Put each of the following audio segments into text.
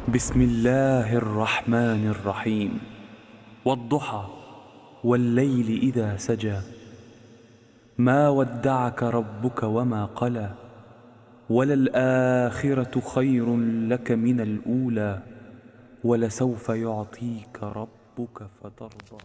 بسم الله الرحمن الرحيم والضحى والليل إذا سجى ما ودعك ربك وما قلى وللآخرة خير لك من الأولى ولسوف يعطيك ربك فترضى.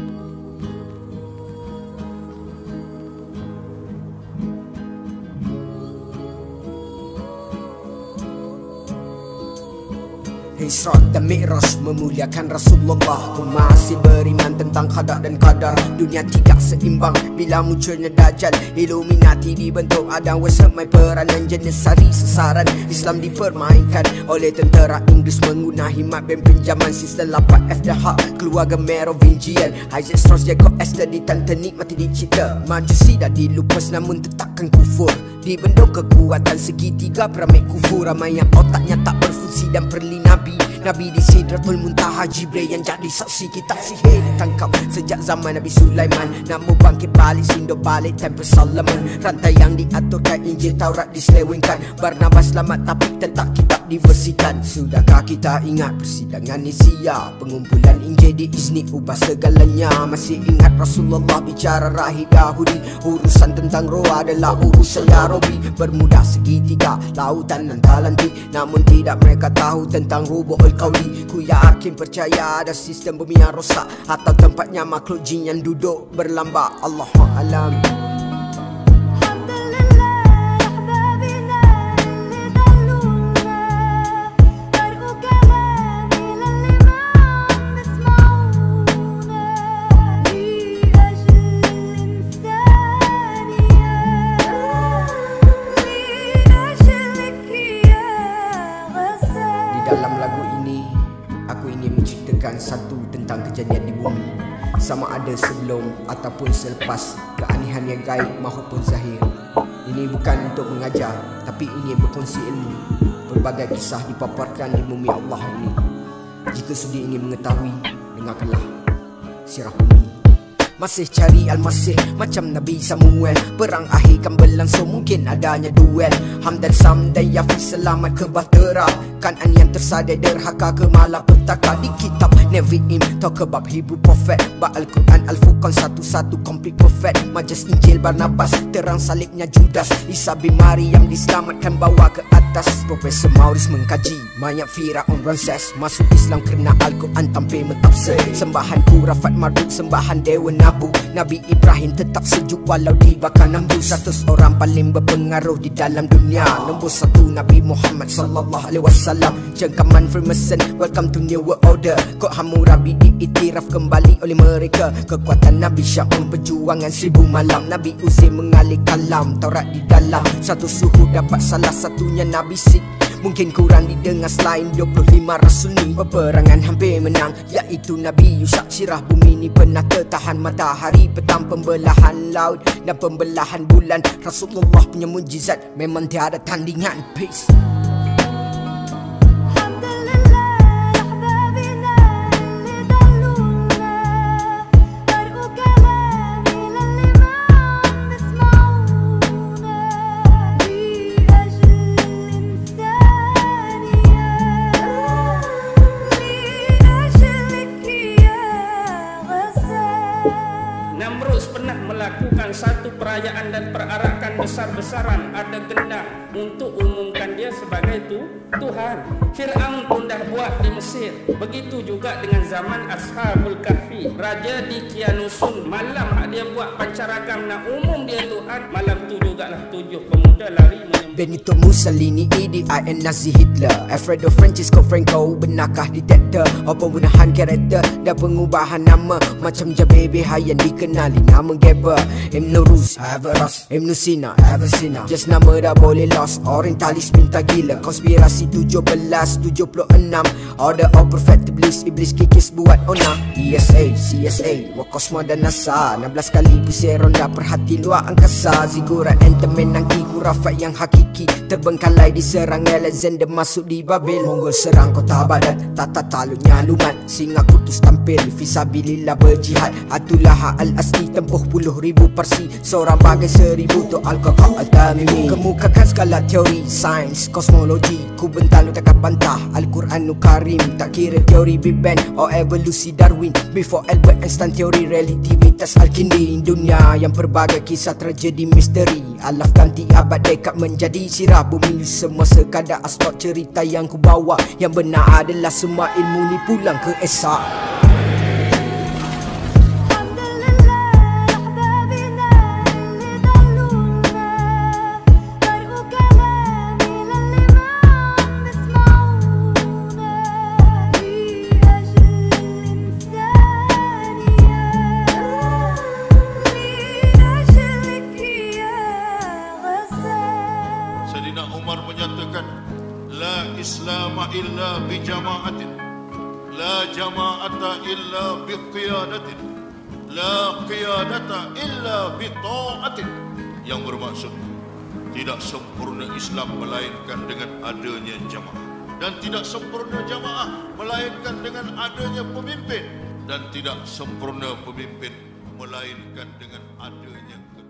Isra dan Mi'raj memuliakan Rasulullah. Ku masih beriman tentang qada dan qadar. Dunia tidak seimbang bila munculnya Dajjal. Illuminati dibentuk ada semai peranan jenis sari sasaran. Islam dipermainkan oleh tentera Inggeris menggunakan himat bem pinjaman sistem 8 FDH keluarga Merovingian. Isaac Strauss, Jacob Astor ditantani mati dicipta. Majusi dah dilupas namun tetapkan kufur. Dibentuk kekuatan segitiga peramai kufur. Ramai yang otaknya tak berfungsi dan perli Nabi. Nabi di Sidratul Muntaha, Jibril yang jadi saksi. Kitab sihir ditangkap sejak zaman Nabi Sulaiman. Namun bangkit balik, sindur balik Tempel Solomon. Rantai yang diaturkan Injil Taurat diselewengkan. Barnabas selamat tapi tetap kitab diversikan. Sudahkah kita ingat persidangan Nisia? Pengumpulan Injil diizni ubah segalanya. Masih ingat Rasulullah bicara rahib Yahudi. Urusan tentang roh adalah urusan ya Robi. Bermudah segitiga lautan dan talantik, namun tidak mereka tahu tentang rubuhul qauli. Ku yakin percaya ada sistem bumi yang rosak atau tempatnya makhluk jin yang duduk berlambak. Allahu a'lam. Dalam lagu ini, aku ingin menceritakan satu tentang kejadian di bumi. Sama ada sebelum ataupun selepas keanehan yang gaib maupun zahir. Ini bukan untuk mengajar, tapi ingin berkongsi ilmu. Pelbagai kisah dipaparkan di bumi Allah ini. Jika sudi ingin mengetahui, dengarkanlah Sirah Bumi. Masih cari Al-Masih macam Nabi Samuel. Perang akhir kan berlangsung, mungkin adanya duel. Hamdan Sam dan Yafiz selamat ke Bahtera. Kanan yang tersadai derhaka ke malapetaka. Di kitab Nevi'im talk about Hebrew Prophet. Al-Quran Al-Furqan satu-satu complete perfect. Majas Injil Barnabas, terang salibnya Judas. Isa bin Maryam diselamatkan bawa ke atas. Profesor Maurice mengkaji mayat Firaun Ramses. Masuk Islam kerana Al-Quran tampil mentafsir. Sembahan Kurafat Marduk, sembahan Dewa Nabu. Nabi Ibrahim tetap sejuk walau dibakar nambu. 100 orang paling berpengaruh di dalam dunia. Nombor 1 Nabi Muhammad sallallahu alaihi wasallam. Cengkaman Freemason, welcome to New World Order. Kod Hammurabi diiktiraf kembali oleh mereka. Kekuatan Nabi Syaun, perjuangan 1000 malam. Nabi Uzair mengalih kalam Taurat di dalam. Satu suhu dapat salah satunya Nabi Sik. Mungkin kurang didengar selain 25 rasul ni. Peperangan hampir menang, iaitu Nabi Yusak. Sirah Bumi ni pernah tertahan matahari, petang, pembelahan laut dan pembelahan bulan. Rasulullah punya mujizat memang tiada tandingan. Peace. Namrud pernah melakukan satu perayaan dan perarakan besar-besaran, ada gendang untuk umumkan dia sebagai Tuhan. Fir'aun pun dah buat di Mesir. Begitu juga dengan zaman Ashabul Kahfi. Raja di Kianusun malam dia buat pancarakan nak umum dia Tuhan. Malam tu jugalah 7 pemuda lari menyembah Benito Mussolini, Idi Amin, Nazi Hitler, Alfredo Francisco Franco. Benarkah detektor pembunuhan karakter dan pengubahan nama? Macam Jabebe Hayan dikenali nama Geber. Ibn Rus, Averroes, Ibn Sina, Avicenna. Just nama dah boleh lost. Orientalis minta gila. Konspirasi 1776. Order of Prophet Iblis, Iblis kikis buat ona. ESA, CSA, Wakosmo dan NASA. 16 kali pusing ronda perhati luar angkasa. Zigurat Enterman Nangki Kurafat yang hakiki. Terbengkalai diserang Alexander masuk di Babel. Mongol serang kota Baghdad, tata taluknya lumat. Singa Kutus tampil, fisabilillah berjihad. Atulah Al-Asli tempuh puluh ribu Parsi. Seorang bagai 1000 tu Al-Qaqah Al-Tamimi. Kemukakan skala teori sains physics, kosmologi, ku bental lu takkan bantah. Al-Quran nu karim, tak kira teori Big Bang or evolusi Darwin. Before Albert Einstein, teori relativitas Al-Kindi. Dunia yang berbagai kisah tragedi misteri, alaf ganti abad dekad menjadi sirah bumi. Semua sekadar asbab cerita yang ku bawa. Yang benar adalah semua ilmu ni pulang ke Esa. Sayyidina Umar menyatakan, la islama illa bi jama'atin, la jama'ata illa bi qiyadatin, la qiyadata illa bi ta'atin. Yang bermaksud, tidak sempurna Islam melainkan dengan adanya jamaah, dan tidak sempurna jamaah melainkan dengan adanya pemimpin, dan tidak sempurna pemimpin melainkan dengan adanya ketaatan.